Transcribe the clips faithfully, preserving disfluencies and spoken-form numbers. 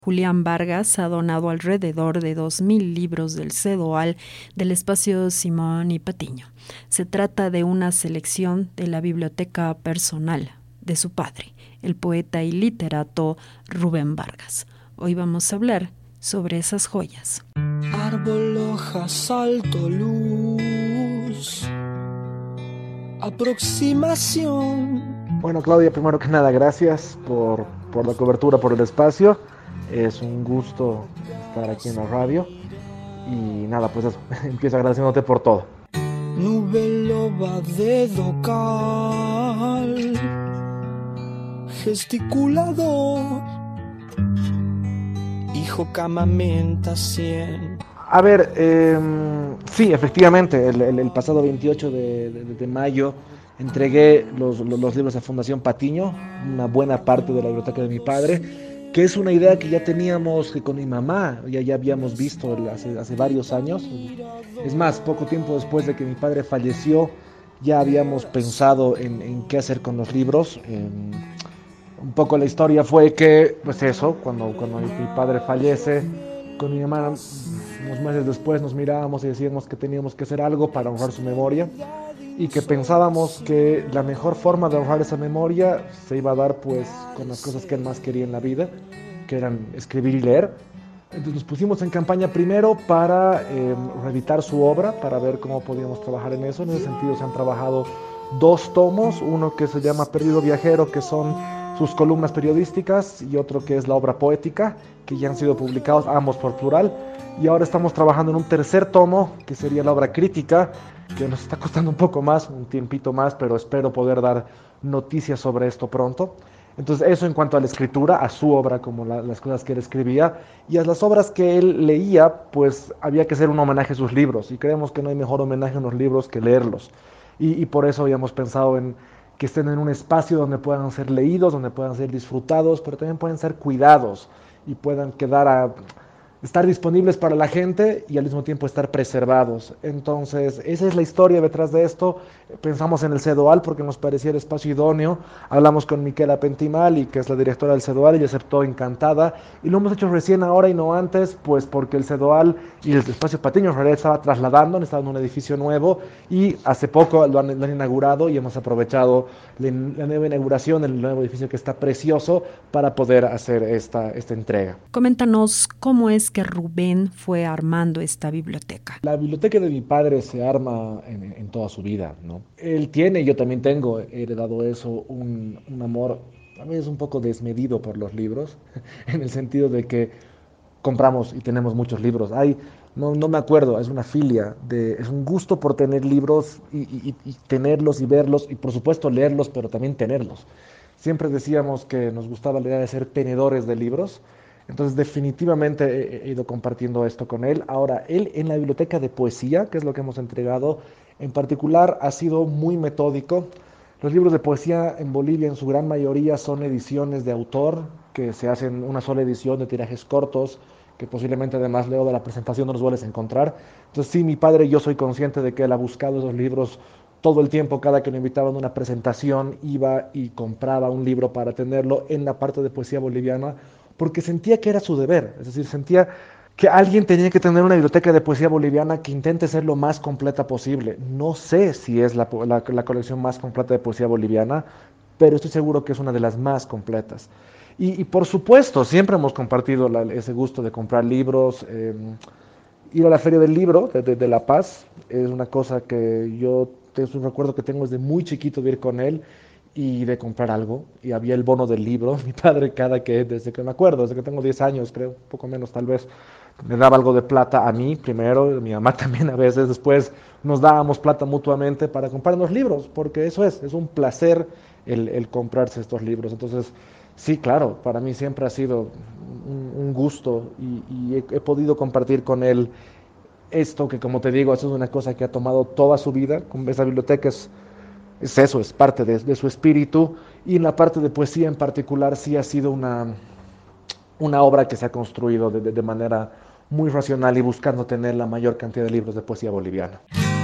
Julián Vargas ha donado alrededor de dos mil libros del Cedoal del espacio Simón y Patiño. Se trata de una selección de la biblioteca personal de su padre, el poeta y literato Rubén Vargas. Hoy vamos a hablar sobre esas joyas. Árbol, hoja, salto, luz, aproximación. Bueno, Claudia, primero que nada, gracias por, por la cobertura, por el espacio. Es un gusto estar aquí en la radio. Y nada, pues eso, empiezo agradeciéndote por todo. Nube loba de docal, gesticulador, hijo camamenta cien. A ver, eh, sí, efectivamente, el, el, el pasado veintiocho de, de, de mayo entregué los, los, los libros a Fundación Patiño, una buena parte de la biblioteca de mi padre, que es una idea que ya teníamos que con mi mamá, ya, ya habíamos visto hace, hace varios años. Es más, poco tiempo después de que mi padre falleció, ya habíamos pensado en, en qué hacer con los libros. En, un poco la historia fue que, pues eso, cuando, cuando mi padre fallece, con mi mamá, unos meses después nos mirábamos y decíamos que teníamos que hacer algo para honrar su memoria, y que pensábamos que la mejor forma de honrar esa memoria se iba a dar pues con las cosas que él más quería en la vida, que eran escribir y leer. Entonces nos pusimos en campaña primero para eh, reeditar su obra, para ver cómo podíamos trabajar en eso. En ese sentido se han trabajado dos tomos, uno que se llama Perdido Viajero, que son sus columnas periodísticas, y otro que es la obra poética, que ya han sido publicados, ambos por plural. Y ahora estamos trabajando en un tercer tomo, que sería la obra crítica, que nos está costando un poco más, un tiempito más, pero espero poder dar noticias sobre esto pronto. Entonces eso en cuanto a la escritura, a su obra, como la, las cosas que él escribía, y a las obras que él leía, pues había que hacer un homenaje a sus libros, y creemos que no hay mejor homenaje a los libros que leerlos. Y, y por eso habíamos pensado en que estén en un espacio donde puedan ser leídos, donde puedan ser disfrutados, pero también pueden ser cuidados y puedan quedar a... estar disponibles para la gente y al mismo tiempo estar preservados. Entonces, esa es la historia detrás de esto. Pensamos en el Cedoal porque nos parecía el espacio idóneo. Hablamos con Miquela Pentimali, que es la directora del Cedoal, y aceptó encantada. Y lo hemos hecho recién ahora y no antes, pues porque el Cedoal y el espacio Patiño en realidad estaba trasladando, han estado en un edificio nuevo, y hace poco lo han, lo han inaugurado, y hemos aprovechado la, la nueva inauguración, el nuevo edificio que está precioso, para poder hacer esta, esta entrega. Coméntanos cómo es que Rubén fue armando esta biblioteca. La biblioteca de mi padre se arma en, en toda su vida, ¿no? Él tiene, yo también tengo, he heredado eso, un, un amor, a veces un poco desmedido por los libros, en el sentido de que compramos y tenemos muchos libros. Hay, no, no me acuerdo, es una filia, de, es un gusto por tener libros y, y, y tenerlos y verlos, y por supuesto leerlos, pero también tenerlos. Siempre decíamos que nos gustaba la idea de ser tenedores de libros. Entonces definitivamente he ido compartiendo esto con él. Ahora, él en la biblioteca de poesía, que es lo que hemos entregado, en particular ha sido muy metódico. Los libros de poesía en Bolivia en su gran mayoría son ediciones de autor, que se hacen una sola edición de tirajes cortos, que posiblemente además luego de la presentación no los vuelves a encontrar. Entonces sí, mi padre, yo soy consciente de que él ha buscado esos libros todo el tiempo. Cada que lo invitaban a una presentación iba y compraba un libro para tenerlo en la parte de poesía boliviana, porque sentía que era su deber, es decir, sentía que alguien tenía que tener una biblioteca de poesía boliviana que intente ser lo más completa posible. No sé si es la, la, la colección más completa de poesía boliviana, pero estoy seguro que es una de las más completas. Y, y por supuesto, siempre hemos compartido la, ese gusto de comprar libros. Eh, ir a la Feria del Libro de, de, de La Paz es una cosa que yo, es un recuerdo que tengo desde muy chiquito de ir con él y de comprar algo, y había el bono del libro. Mi padre, cada que, desde que me acuerdo, desde que tengo diez años, creo, un poco menos tal vez, me daba algo de plata a mí primero, mi mamá también a veces, después nos dábamos plata mutuamente para comprarnos libros, porque eso es, es un placer el, el comprarse estos libros. Entonces, sí, claro, para mí siempre ha sido un, un gusto, y, y he, he podido compartir con él esto, que como te digo, eso es una cosa que ha tomado toda su vida. Esa biblioteca es Es eso, es parte de, de su espíritu, y en la parte de poesía en particular sí ha sido una, una obra que se ha construido de, de, de manera muy racional y buscando tener la mayor cantidad de libros de poesía boliviana.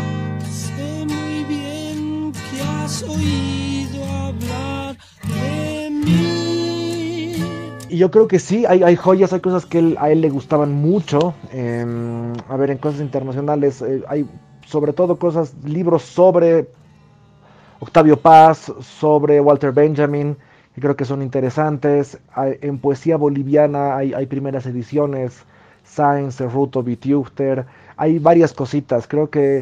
Sé muy bien que has oído hablar de mí. y yo creo que sí, hay, hay joyas, hay cosas que él, a él le gustaban mucho. Eh, a ver, en cosas internacionales, eh, hay sobre todo cosas, libros sobre Octavio Paz, sobre Walter Benjamin, que creo que son interesantes. Hay, en poesía boliviana hay, hay primeras ediciones, Sáenz, Cerruto, Bitiuchter, hay varias cositas. Creo que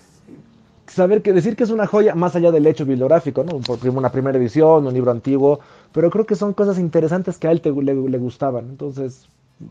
saber que decir que es una joya, más allá del hecho bibliográfico, ¿no? Por una primera edición, un libro antiguo, pero creo que son cosas interesantes que a él te, le, le gustaban. Entonces,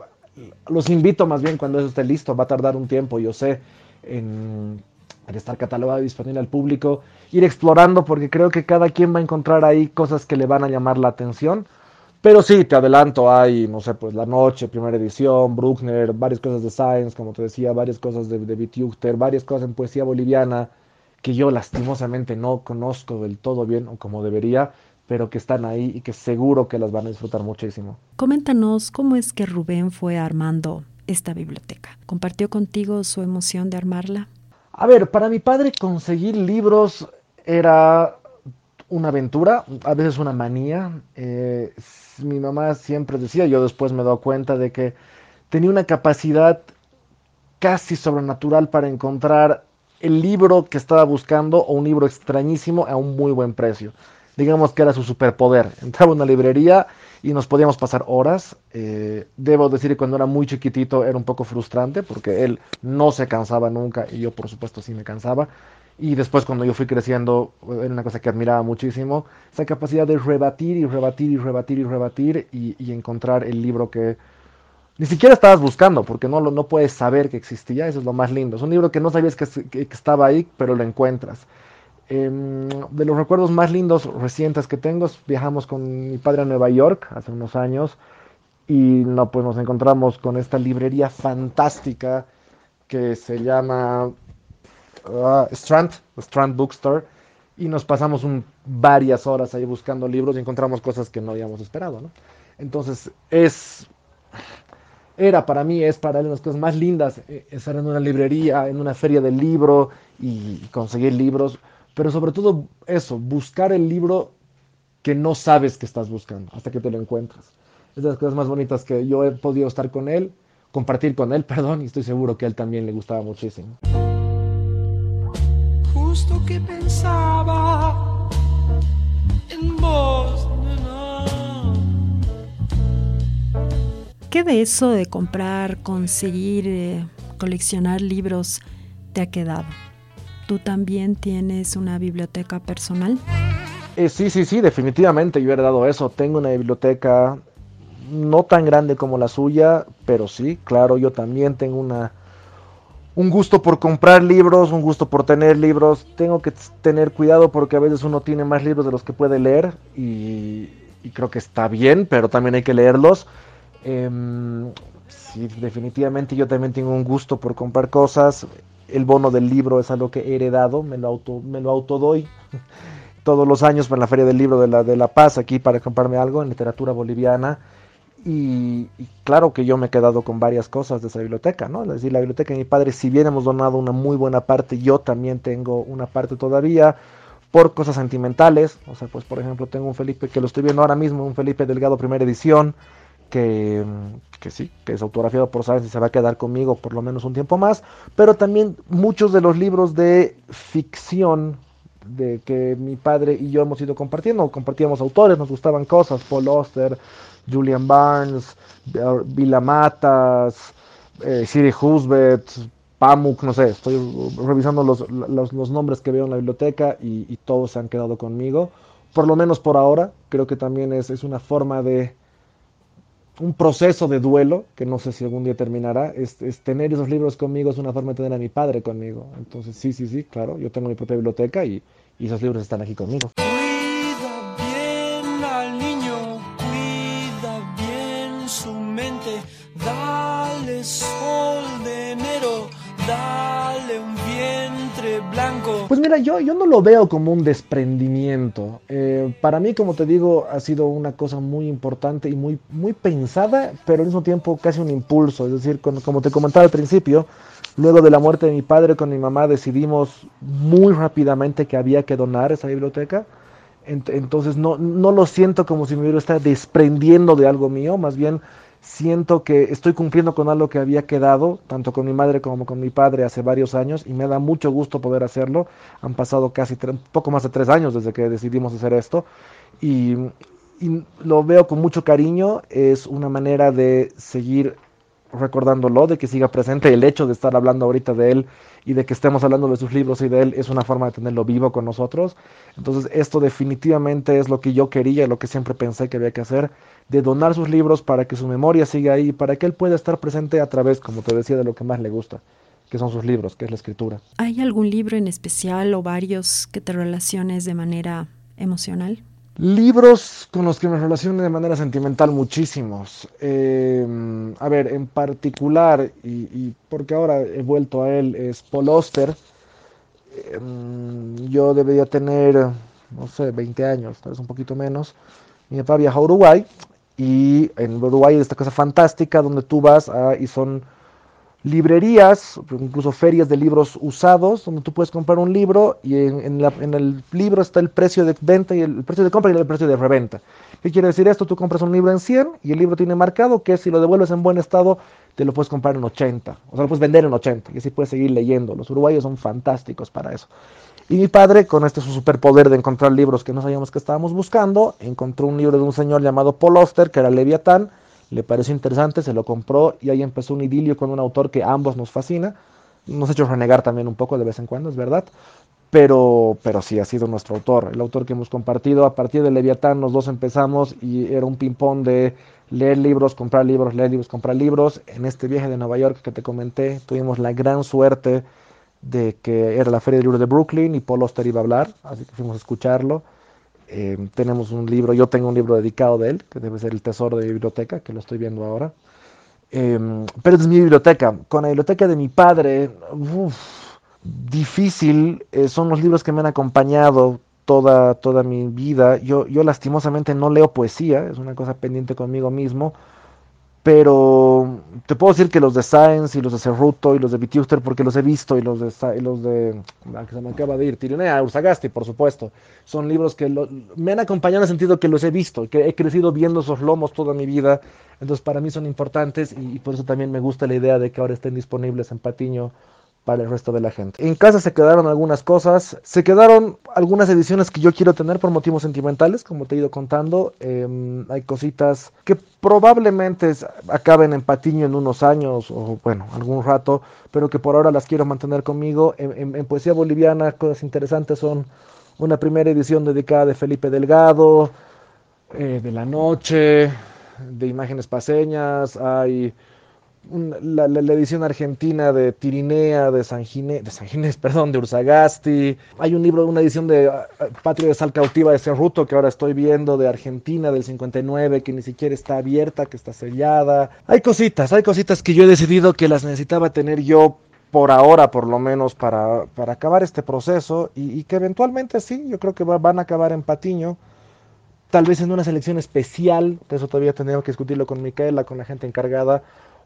los invito más bien cuando eso esté listo, va a tardar un tiempo, yo sé, en, en estar catalogado y disponible al público, ir explorando, porque creo que cada quien va a encontrar ahí cosas que le van a llamar la atención. Pero sí, te adelanto, hay, no sé, pues La Noche, primera edición, Bruckner, varias cosas de Sáenz, como te decía, varias cosas de, de Bitiuchter, varias cosas en poesía boliviana, que yo lastimosamente no conozco del todo bien o como debería, pero que están ahí y que seguro que las van a disfrutar muchísimo. Coméntanos cómo es que Rubén fue armando esta biblioteca. ¿Compartió contigo su emoción de armarla? A ver, para mi padre conseguir libros era una aventura, a veces una manía. Eh, mi mamá siempre decía, yo después me he dado cuenta de que tenía una capacidad casi sobrenatural para encontrar el libro que estaba buscando o un libro extrañísimo a un muy buen precio. Digamos que era su superpoder. Entraba a una librería y nos podíamos pasar horas. Eh, debo decir que cuando era muy chiquitito era un poco frustrante porque él no se cansaba nunca y yo por supuesto sí me cansaba. Y después cuando yo fui creciendo era una cosa que admiraba muchísimo, esa capacidad de rebatir y rebatir y rebatir y rebatir y, y encontrar el libro que ni siquiera estabas buscando, porque no, no puedes saber que existía, eso es lo más lindo. Es un libro que no sabías que, que, que estaba ahí, pero lo encuentras. Eh, de los recuerdos más lindos recientes que tengo, viajamos con mi padre a Nueva York hace unos años y no, pues nos encontramos con esta librería fantástica que se llama uh, Strand, Strand Bookstore, y nos pasamos un, varias horas ahí buscando libros y encontramos cosas que no habíamos esperado, ¿no? Entonces es... Era para mí, es para él una de las cosas más lindas, eh, estar en una librería, en una feria del libro y conseguir libros, pero sobre todo eso, buscar el libro que no sabes que estás buscando hasta que te lo encuentras. Es de las cosas más bonitas que yo he podido estar con él, compartir con él, perdón, y estoy seguro que a él también le gustaba muchísimo. Justo que pensaba en vos, nena. ¿Qué de eso de comprar, conseguir, eh, coleccionar libros te ha quedado? ¿Tú también tienes una biblioteca personal? Eh, sí, sí, sí, definitivamente yo he heredado eso. Tengo una biblioteca no tan grande como la suya, pero sí, claro, yo también tengo una, un gusto por comprar libros, un gusto por tener libros. Tengo que tener cuidado porque a veces uno tiene más libros de los que puede leer y, y creo que está bien, pero también hay que leerlos. Eh, sí, definitivamente yo también tengo un gusto por comprar cosas. El bono del libro es algo que he heredado, me lo auto, me lo autodoy todos los años para la Feria del Libro de la, de La Paz, aquí para comprarme algo en literatura boliviana. Y, y claro que yo me he quedado con varias cosas de esa biblioteca, ¿no? Es decir, la biblioteca de mi padre, si bien hemos donado una muy buena parte, yo también tengo una parte todavía por cosas sentimentales. O sea, pues por ejemplo tengo un Felipe que lo estoy viendo ahora mismo, un Felipe Delgado primera edición, que, que sí, que es autografiado por Sáenz y se va a quedar conmigo por lo menos un tiempo más, pero también muchos de los libros de ficción de que mi padre y yo hemos ido compartiendo, compartíamos autores, nos gustaban cosas, Paul Auster, Julian Barnes, Vila Matas, eh, Siri Husbet, Pamuk, no sé, estoy revisando los, los, los nombres que veo en la biblioteca y, y todos se han quedado conmigo, por lo menos por ahora. Creo que también es, es una forma de un proceso de duelo, que no sé si algún día terminará, es, es tener esos libros conmigo, es una forma de tener a mi padre conmigo. Entonces sí, sí, sí, claro, yo tengo mi propia biblioteca y, y esos libros están aquí conmigo. Cuida bien al niño, cuida bien su mente, dale sol de enero, dale un vientre blanco. Pues mira, yo, yo no lo veo como un desprendimiento. Eh, para mí, como te digo, ha sido una cosa muy importante y muy, muy pensada, pero al mismo tiempo casi un impulso. Es decir, con, como te comentaba al principio, luego de la muerte de mi padre con mi mamá decidimos muy rápidamente que había que donar esa biblioteca. Ent- entonces no, no lo siento como si mi libro está desprendiendo de algo mío, más bien siento que estoy cumpliendo con algo que había quedado, tanto con mi madre como con mi padre hace varios años, y me da mucho gusto poder hacerlo. Han pasado casi tre- poco más de tres años desde que decidimos hacer esto, y, y lo veo con mucho cariño. Es una manera de seguir recordándolo, de que siga presente. El hecho de estar hablando ahorita de él y de que estemos hablando de sus libros y de él es una forma de tenerlo vivo con nosotros. Entonces esto definitivamente es lo que yo quería, lo que siempre pensé que había que hacer, de donar sus libros para que su memoria siga ahí, para que él pueda estar presente a través, como te decía, de lo que más le gusta, que son sus libros, que es la escritura. ¿Hay algún libro en especial o varios que te relaciones de manera emocional? Libros con los que me relaciono de manera sentimental, muchísimos. Eh, a ver, en particular, y, y porque ahora he vuelto a él, es Paul Auster. Eh, yo debería tener, no sé, veinte años, tal vez un poquito menos. Mi papá viajó a Uruguay, y en Uruguay hay esta cosa fantástica donde tú vas a, y son librerías, incluso ferias de libros usados, donde tú puedes comprar un libro y en, en, la, en el libro está el precio de venta y el, el precio de compra y el precio de reventa. ¿Qué quiere decir esto? Tú compras un libro en cien y el libro tiene marcado que si lo devuelves en buen estado, te lo puedes comprar en ochenta, o sea, lo puedes vender en ochenta y así puedes seguir leyendo. Los uruguayos son fantásticos para eso. Y mi padre, con este su superpoder de encontrar libros que no sabíamos que estábamos buscando, encontró un libro de un señor llamado Paul Auster, que era Leviatán. Le pareció interesante, se lo compró y ahí empezó un idilio con un autor que a ambos nos fascina. Nos ha hecho renegar también un poco de vez en cuando, es verdad. Pero, pero sí, ha sido nuestro autor, el autor que hemos compartido. A partir de Leviatán, los dos empezamos y era un ping-pong de leer libros, comprar libros, leer libros, comprar libros. En este viaje de Nueva York que te comenté, tuvimos la gran suerte de que era la Feria del Libro de Brooklyn y Paul Auster iba a hablar, así que fuimos a escucharlo. Eh, tenemos un libro, yo tengo un libro dedicado de él, que debe ser El Tesoro de mi biblioteca, que lo estoy viendo ahora. Eh, pero es mi biblioteca. Con la biblioteca de mi padre, uf, difícil, eh, son los libros que me han acompañado toda, toda mi vida. Yo, yo lastimosamente no leo poesía, es una cosa pendiente conmigo mismo, pero te puedo decir que los de Sáenz y los de Cerruto y los de Vitiuster, porque los he visto, y los de, y los de ah, que se me acaba de ir, Tirinea, Ursagasti, por supuesto, son libros que lo, me han acompañado en el sentido que los he visto, que he crecido viendo esos lomos toda mi vida. Entonces para mí son importantes, y, y por eso también me gusta la idea de que ahora estén disponibles en Patiño para el resto de la gente. En casa se quedaron algunas cosas, se quedaron algunas ediciones que yo quiero tener por motivos sentimentales, como te he ido contando. Eh, hay cositas que probablemente acaben en Patiño en unos años, o bueno, algún rato, pero que por ahora las quiero mantener conmigo. En, en, en poesía boliviana, cosas interesantes son una primera edición dedicada de Felipe Delgado, eh, de La Noche, de Imágenes Paseñas. Hay un- la, la- la edición argentina de Tirinea, de San Ginés, de San Ginés, perdón, de Ursagasti. Hay un libro, una edición de ah, ah, Patria de Sal Cautiva de Cerruto, que ahora estoy viendo, de Argentina, del cincuenta y nueve, que ni siquiera está abierta, que está sellada. Hay cositas, hay cositas que yo he decidido que las necesitaba tener yo por ahora, por lo menos, para, para acabar este proceso, y, y que eventualmente sí, yo creo que va- van a acabar en Patiño. Tal vez en una selección especial, de eso todavía tendríamos que discutirlo con Micaela, con la gente encargada,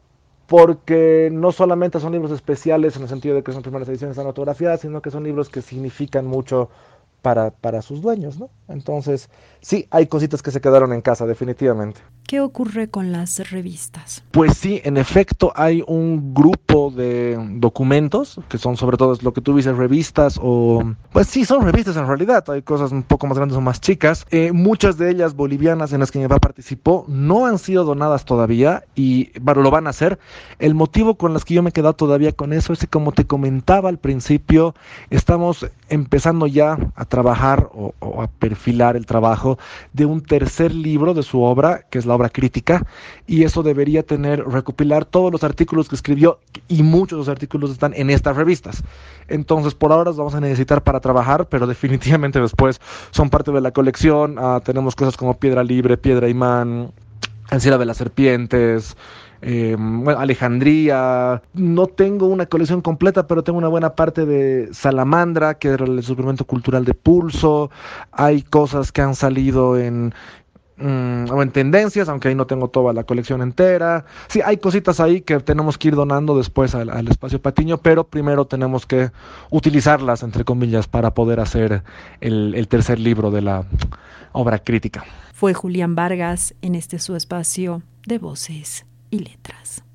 porque no solamente son libros especiales en el sentido de que son primeras ediciones de autografiadas, sino que son libros que significan mucho para, para sus dueños, ¿no? Entonces, sí, hay cositas que se quedaron en casa, definitivamente. ¿Qué ocurre con las revistas? Pues sí, en efecto hay un grupo de documentos que son sobre todo lo que tú dices, revistas, o pues sí, son revistas en realidad. Hay cosas un poco más grandes o más chicas. Eh, muchas de ellas bolivianas en las que mi papá participó no han sido donadas todavía, y bueno, lo van a hacer. El motivo con las que yo me he quedado todavía con eso es que, como te comentaba al principio, estamos empezando ya a trabajar o, o a perfilar el trabajo de un tercer libro de su obra, que es la obra crítica, y eso debería tener, recopilar todos los artículos que escribió, y muchos de los artículos están en estas revistas. Entonces, por ahora los vamos a necesitar para trabajar, pero definitivamente después son parte de la colección. Uh, tenemos cosas como Piedra Libre, Piedra Imán, Encierra de las Serpientes, eh, bueno, Alejandría. No tengo una colección completa, pero tengo una buena parte de Salamandra, que era el suplemento cultural de Pulso. Hay cosas que han salido en mm, o en tendencias, aunque ahí no tengo toda la colección entera. Sí, hay cositas ahí que tenemos que ir donando después al, al espacio Patiño, pero primero tenemos que utilizarlas, entre comillas, para poder hacer el, el tercer libro de la obra crítica. Fue Julián Vargas en este su espacio de Voces y Letras.